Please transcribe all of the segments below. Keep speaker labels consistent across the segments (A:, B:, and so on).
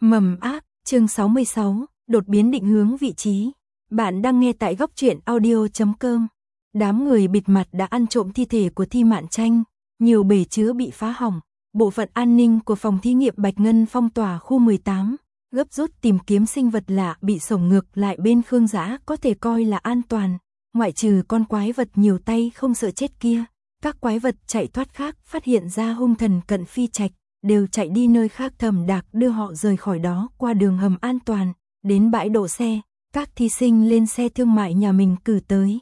A: Mầm ác, chương 66, đột biến định hướng vị trí. Bạn đang nghe tại góc truyện audio.com. Đám người bịt mặt đã ăn trộm thi thể của Thi Mạn Tranh, nhiều bể chứa bị phá hỏng. Bộ phận an ninh của phòng thí nghiệm Bạch Ngân phong tỏa khu 18, gấp rút tìm kiếm sinh vật lạ bị sổng ngược lại bên Khương Dã có thể coi là an toàn. Ngoại trừ con quái vật nhiều tay không sợ chết kia, các quái vật chạy thoát khác phát hiện ra hung thần Cận Phi Trạch, đều chạy đi nơi khác. Thẩm Đạc đưa họ rời khỏi đó qua đường hầm an toàn, đến bãi đỗ xe, các thí sinh lên xe thương mại nhà mình cử tới.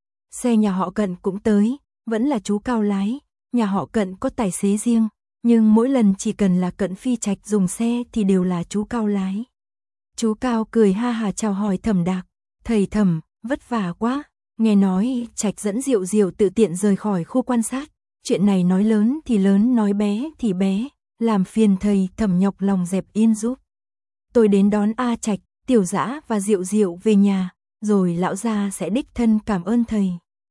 A: Xe nhà họ Cận cũng tới, vẫn là chú Cao lái, nhà họ Cận có tài xế riêng, nhưng mỗi lần chỉ cần là Cận Phi Trạch dùng xe thì đều là chú Cao lái. Chú Cao cười ha hà chào hỏi Thẩm Đạc, thầy Thẩm, vất vả quá, nghe nói Trạch dẫn Diệu Diệu tự tiện rời khỏi khu quan sát, chuyện này nói lớn thì lớn nói bé thì bé, làm phiền thầy Thẩm nhọc lòng dẹp yên giúp. Tôi đến đón A Trạch, Tiểu Dã và Diệu Diệu về nhà, rồi lão gia sẽ đích thân cảm ơn thầy.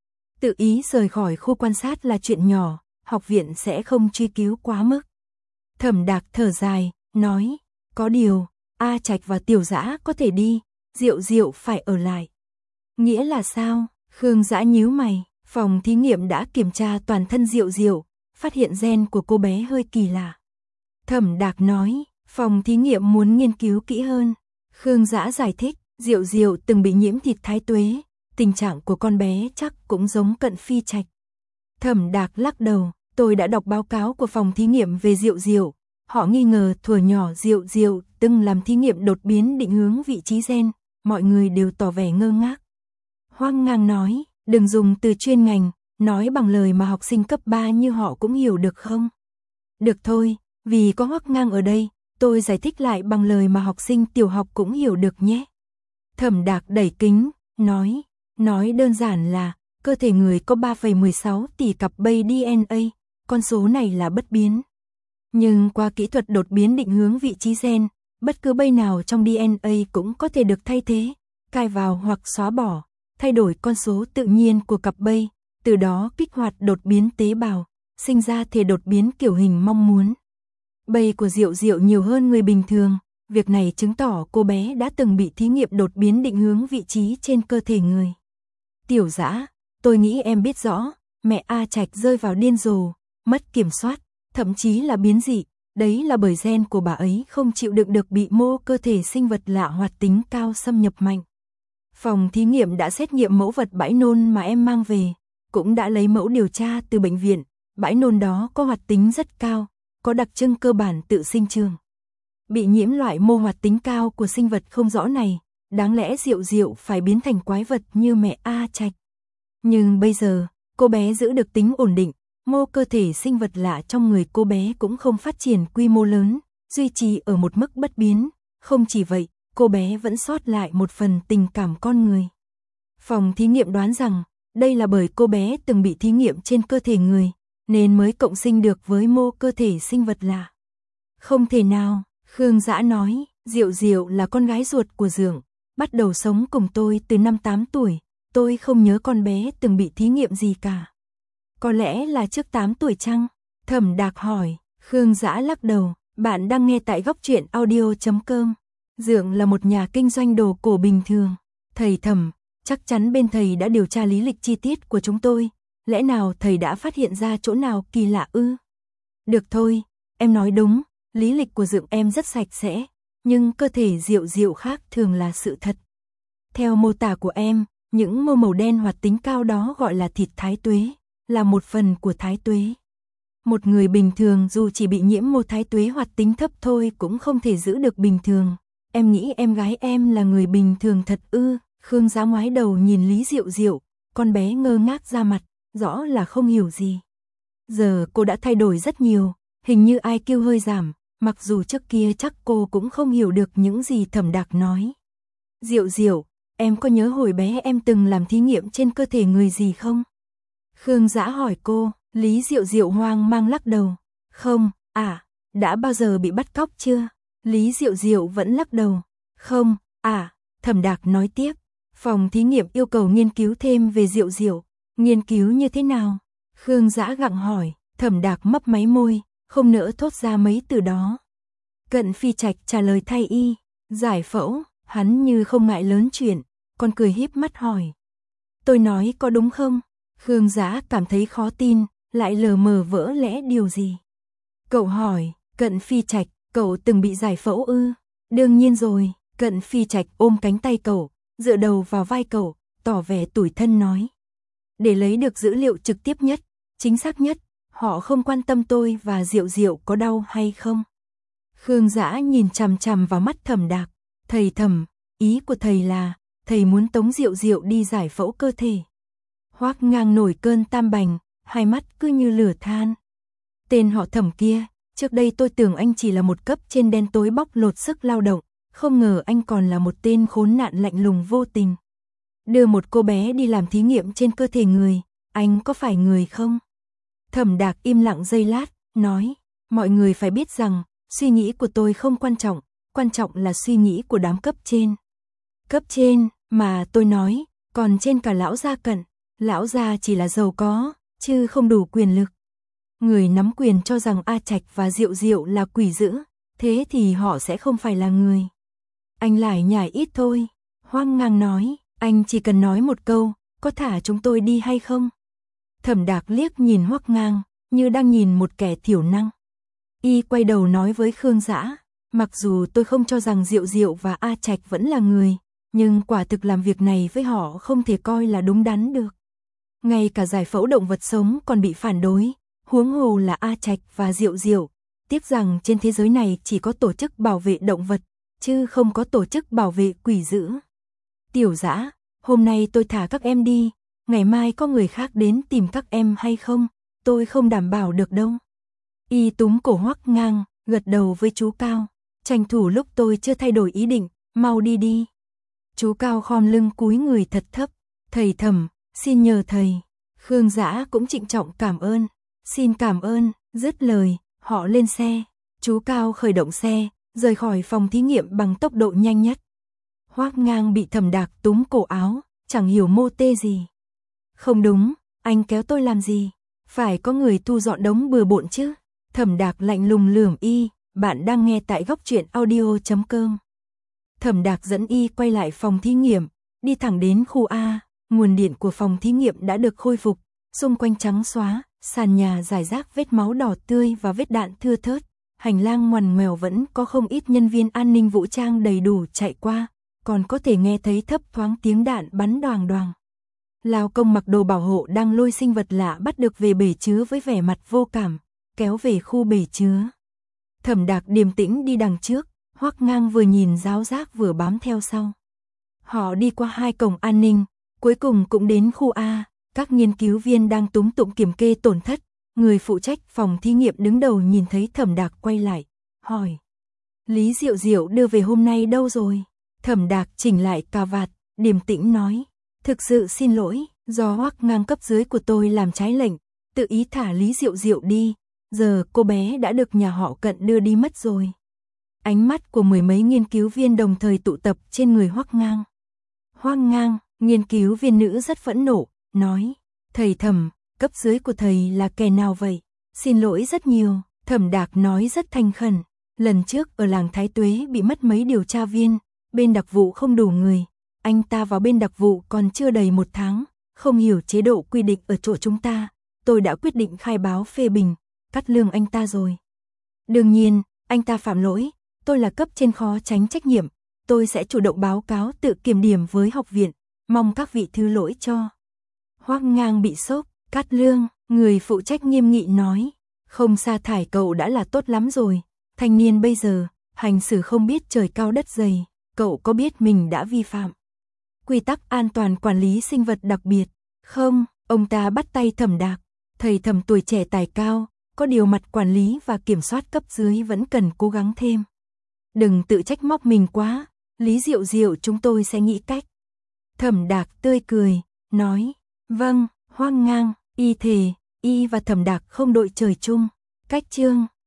A: Tự ý rời khỏi khu quan sát là chuyện nhỏ, học viện sẽ không truy cứu quá mức. Thẩm Đạc thở dài, nói, có điều, A Trạch và Tiểu Dã có thể đi, Diệu Diệu phải ở lại. Nghĩa là sao? Khương Dã nhíu mày, phòng thí nghiệm đã kiểm tra toàn thân Diệu Diệu, phát hiện gen của cô bé hơi kỳ lạ. Thẩm Đạc nói, phòng thí nghiệm muốn nghiên cứu kỹ hơn. Khương Dã giải thích, Diệu Diệu từng bị nhiễm thịt thái tuế, tình trạng của con bé chắc cũng giống Cận Phi Trạch. Thẩm Đạc lắc đầu, tôi đã đọc báo cáo của phòng thí nghiệm về Diệu Diệu, họ nghi ngờ thuở nhỏ Diệu Diệu từng làm thí nghiệm đột biến định hướng vị trí gen, mọi người đều tỏ vẻ ngơ ngác. Hoang ngang nói, đừng dùng từ chuyên ngành, nói bằng lời mà học sinh cấp 3 như họ cũng hiểu được không? Được thôi, vì có Hoắc Ngang ở đây, tôi giải thích lại bằng lời mà học sinh tiểu học cũng hiểu được nhé. Thẩm Đạc đẩy kính, nói đơn giản là, cơ thể người có 3,16 tỷ cặp bay DNA, con số này là bất biến. Nhưng qua kỹ thuật đột biến định hướng vị trí gen, bất cứ bay nào trong DNA cũng có thể được thay thế, cài vào hoặc xóa bỏ, thay đổi con số tự nhiên của cặp bay, từ đó kích hoạt đột biến tế bào, sinh ra thể đột biến kiểu hình mong muốn. Bay của Diệu Diệu nhiều hơn người bình thường, việc này chứng tỏ cô bé đã từng bị thí nghiệm đột biến định hướng vị trí trên cơ thể người. Tiểu Dã, tôi nghĩ em biết rõ, mẹ A Trạch rơi vào điên rồ, mất kiểm soát, thậm chí là biến dị, đấy là bởi gen của bà ấy không chịu đựng được bị mô cơ thể sinh vật lạ hoạt tính cao xâm nhập mạnh. Phòng thí nghiệm đã xét nghiệm mẫu vật bãi nôn mà em mang về, cũng đã lấy mẫu điều tra từ bệnh viện, bãi nôn đó có hoạt tính rất cao, có đặc trưng cơ bản tự sinh trường. Bị nhiễm loại mô hoạt tính cao của sinh vật không rõ này, đáng lẽ Diệu Diệu phải biến thành quái vật như mẹ A Trạch. Nhưng bây giờ, cô bé giữ được tính ổn định, mô cơ thể sinh vật lạ trong người cô bé cũng không phát triển quy mô lớn, duy trì ở một mức bất biến. Không chỉ vậy, cô bé vẫn sót lại một phần tình cảm con người. Phòng thí nghiệm đoán rằng, đây là bởi cô bé từng bị thí nghiệm trên cơ thể người, nên mới cộng sinh được với mô cơ thể sinh vật lạ. Không thể nào, Khương Dã nói, Diệu Diệu là con gái ruột của Dượng, bắt đầu sống cùng tôi từ năm 8 tuổi, tôi không nhớ con bé từng bị thí nghiệm gì cả. Có lẽ là trước 8 tuổi chăng? Thẩm Đạc hỏi. Khương Dã lắc đầu, bạn đang nghe tại góc truyện audio.com. Dượng là một nhà kinh doanh đồ cổ bình thường. Thầy Thẩm, chắc chắn bên thầy đã điều tra lý lịch chi tiết của chúng tôi, lẽ nào thầy đã phát hiện ra chỗ nào kỳ lạ ư? Được thôi, em nói đúng, lý lịch của Dượng em rất sạch sẽ, nhưng cơ thể Diệu Diệu khác thường là sự thật. Theo mô tả của em, những mô màu đen hoạt tính cao đó gọi là thịt thái tuế, là một phần của thái tuế. Một người bình thường dù chỉ bị nhiễm mô thái tuế hoạt tính thấp thôi cũng không thể giữ được bình thường. Em nghĩ em gái em là người bình thường thật ư? Khương Dã ngoái đầu nhìn Lý Diệu Diệu, con bé ngơ ngác ra mặt, rõ là không hiểu gì. Giờ cô đã thay đổi rất nhiều, hình như IQ hơi giảm, mặc dù trước kia chắc cô cũng không hiểu được những gì Thẩm Đạc nói. Diệu Diệu, em có nhớ hồi bé em từng làm thí nghiệm trên cơ thể người gì không? Khương Dã hỏi cô. Lý Diệu Diệu hoang mang lắc đầu. Không, đã bao giờ bị bắt cóc chưa? Lý Diệu Diệu vẫn lắc đầu. Không, Thẩm Đạc nói tiếp. Phòng thí nghiệm yêu cầu nghiên cứu thêm về Diệu Diệu. Nghiên cứu như thế nào? Khương Dã gặng hỏi. Thẩm Đạc mấp máy môi, không nỡ thốt ra mấy từ đó. Cận Phi Trạch trả lời thay y. Giải phẫu, hắn như không ngại lớn chuyện, còn cười híp mắt hỏi. Tôi nói có đúng không? Khương Dã cảm thấy khó tin, lại lờ mờ vỡ lẽ điều gì. Cậu hỏi, Cận Phi Trạch, cậu từng bị giải phẫu ư? Đương nhiên rồi. Cận Phi Trạch ôm cánh tay cậu, dựa đầu vào vai cậu, tỏ vẻ tủi thân nói. Để lấy được dữ liệu trực tiếp nhất, chính xác nhất, họ không quan tâm tôi và Diệu Diệu có đau hay không. Khương Dã nhìn chằm chằm vào mắt Thẩm Đạc. Thầy Thẩm, ý của thầy là, thầy muốn tống Diệu Diệu đi giải phẫu cơ thể. Hoắc Ngang nổi cơn tam bành, hai mắt cứ như lửa than. Tên họ Thẩm kia, trước đây tôi tưởng anh chỉ là một cấp trên đen tối bóc lột sức lao động, không ngờ anh còn là một tên khốn nạn lạnh lùng vô tình. Đưa một cô bé đi làm thí nghiệm trên cơ thể người, anh có phải người không? Thẩm Đạc im lặng giây lát, nói, mọi người phải biết rằng, suy nghĩ của tôi không quan trọng là suy nghĩ của đám cấp trên. Cấp trên, mà tôi nói, còn trên cả lão gia Cận, lão gia chỉ là giàu có, chứ không đủ quyền lực. Người nắm quyền cho rằng A Trạch và Diệu Diệu là quỷ dữ, thế thì họ sẽ không phải là người. Anh lại nhải ít thôi. Hoắc Ngang nói, anh chỉ cần nói một câu, có thả chúng tôi đi hay không? Thẩm Đạc liếc nhìn Hoắc Ngang, như đang nhìn một kẻ thiểu năng. Y quay đầu nói với Khương Dã, mặc dù tôi không cho rằng Diệu Diệu và A Trạch vẫn là người, nhưng quả thực làm việc này với họ không thể coi là đúng đắn được. Ngay cả giải phẫu động vật sống còn bị phản đối, huống hồ là A Trạch và Diệu Diệu. Tiếc rằng trên thế giới này chỉ có tổ chức bảo vệ động vật, chứ không có tổ chức bảo vệ quỷ dữ. Tiểu Dã, hôm nay tôi thả các em đi, ngày mai có người khác đến tìm các em hay không, tôi không đảm bảo được đâu. Y túm cổ Hoắc Ngang, gật đầu với chú Cao, tranh thủ lúc tôi chưa thay đổi ý định, mau đi đi. Chú Cao khom lưng cúi người thật thấp, thầy Thẩm, xin nhờ thầy. Khương Dã cũng trịnh trọng cảm ơn, xin cảm ơn, dứt lời, họ lên xe. Chú Cao khởi động xe, rời khỏi phòng thí nghiệm bằng tốc độ nhanh nhất. Hoắc Ngang bị Thẩm Đạc túm cổ áo, chẳng hiểu mô tê gì. Không đúng, anh kéo tôi làm gì? Phải có người thu dọn đống bừa bộn chứ. Thẩm Đạc lạnh lùng lườm y, bạn đang nghe tại góc truyện audio.com. Thẩm Đạc dẫn y quay lại phòng thí nghiệm, đi thẳng đến khu A, nguồn điện của phòng thí nghiệm đã được khôi phục, xung quanh trắng xóa, sàn nhà rải rác vết máu đỏ tươi và vết đạn thưa thớt, hành lang ngoằn ngoèo vẫn có không ít nhân viên an ninh vũ trang đầy đủ chạy qua, còn có thể nghe thấy thấp thoáng tiếng đạn bắn đoàng đoàng. Lao công mặc đồ bảo hộ đang lôi sinh vật lạ bắt được về bể chứa với vẻ mặt vô cảm, kéo về khu bể chứa. Thẩm Đạc điềm tĩnh đi đằng trước, Hoắc Ngang vừa nhìn giáo giác vừa bám theo sau. Họ đi qua 2 cổng an ninh, cuối cùng cũng đến khu A, các nghiên cứu viên đang túm tụm kiểm kê tổn thất, người phụ trách phòng thí nghiệm đứng đầu nhìn thấy Thẩm Đạc quay lại, hỏi. Lý Diệu Diệu đưa về hôm nay đâu rồi? Thẩm Đạc chỉnh lại cà vạt, điềm tĩnh nói. Thực sự xin lỗi, do Hoắc Ngang cấp dưới của tôi làm trái lệnh, tự ý thả Lý Diệu Diệu đi, giờ cô bé đã được nhà họ Cận đưa đi mất rồi. Ánh mắt của mười mấy nghiên cứu viên đồng thời tụ tập trên người Hoắc Ngang. Hoắc Ngang, nghiên cứu viên nữ rất phẫn nộ, nói, thầy Thẩm, cấp dưới của thầy là kẻ nào vậy? Xin lỗi rất nhiều, Thẩm Đạc nói rất thành khẩn, lần trước ở làng Thái Tuế bị mất mấy điều tra viên, bên đặc vụ không đủ người, anh ta vào bên đặc vụ còn chưa đầy 1 tháng, không hiểu chế độ quy định ở chỗ chúng ta, tôi đã quyết định khai báo phê bình, cắt lương anh ta rồi. Đương nhiên, anh ta phạm lỗi, tôi là cấp trên khó tránh trách nhiệm, tôi sẽ chủ động báo cáo tự kiểm điểm với học viện, mong các vị thứ lỗi cho. Hoắc Ngang bị sốc, cắt lương, người phụ trách nghiêm nghị nói, không sa thải cậu đã là tốt lắm rồi, thanh niên bây giờ, hành xử không biết trời cao đất dày, cậu có biết mình đã vi phạm quy tắc an toàn quản lý sinh vật đặc biệt, không? Ông ta bắt tay Thẩm Đạc, thầy Thẩm tuổi trẻ tài cao, có điều mặt quản lý và kiểm soát cấp dưới vẫn cần cố gắng thêm. Đừng tự trách móc mình quá, Lý Diệu Diệu chúng tôi sẽ nghĩ cách. Thẩm Đạc tươi cười, nói, vâng, Hoắc Ngang, y thề, y và Thẩm Đạc không đội trời chung. Cách chương